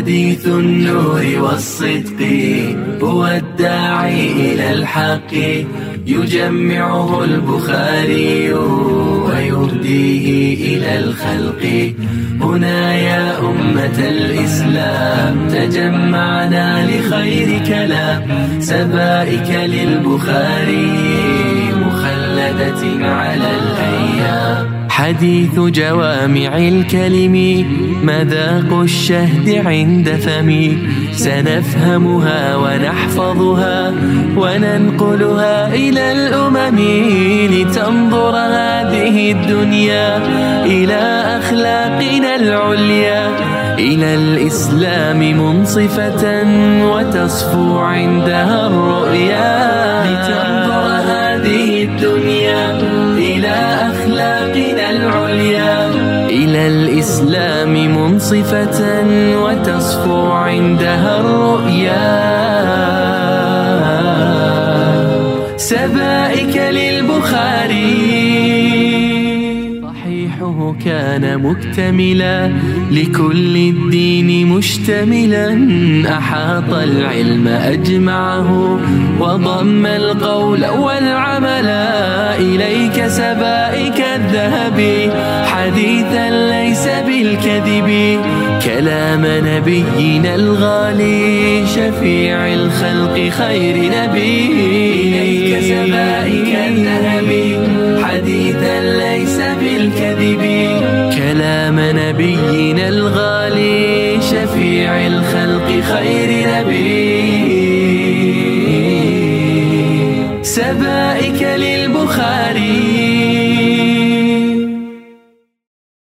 حديث النور والصدق هو الداعي إلى الحق، يجمعه البخاري ويهديه إلى الخلق. هنا يا أمة الإسلام تجمعنا لخير كلام، سبائك للبخاري مخلدة على الأيام. حديث جوامع الكلم مذاق الشهد عند فمي، سنفهمها ونحفظها وننقلها إلى الأمم، لتنظر هذه الدنيا إلى أخلاقنا العليا، إلى الإسلام منصفة وتصفو عندها الرؤيا. لتنظر هذه الدنيا إلى أخلاقنا العليا، إلى الإسلام منصفة وتصفو عندها الرؤيا. سبائك للبخاري صحيحه كان مكتملا، لكل الدين مشتملا، أحاط العلم أجمعه وضم القول والعمل. إليك سبائك الذهب حديثا ليس بالكذب، كلام نبينا الغالي شفيع الخلق خير نبي. إليك سبائك الذهب حديثا ليس بالكذب، كلام نبينا الغالي شفيع الخلق خير نبي. سبائك للبخاري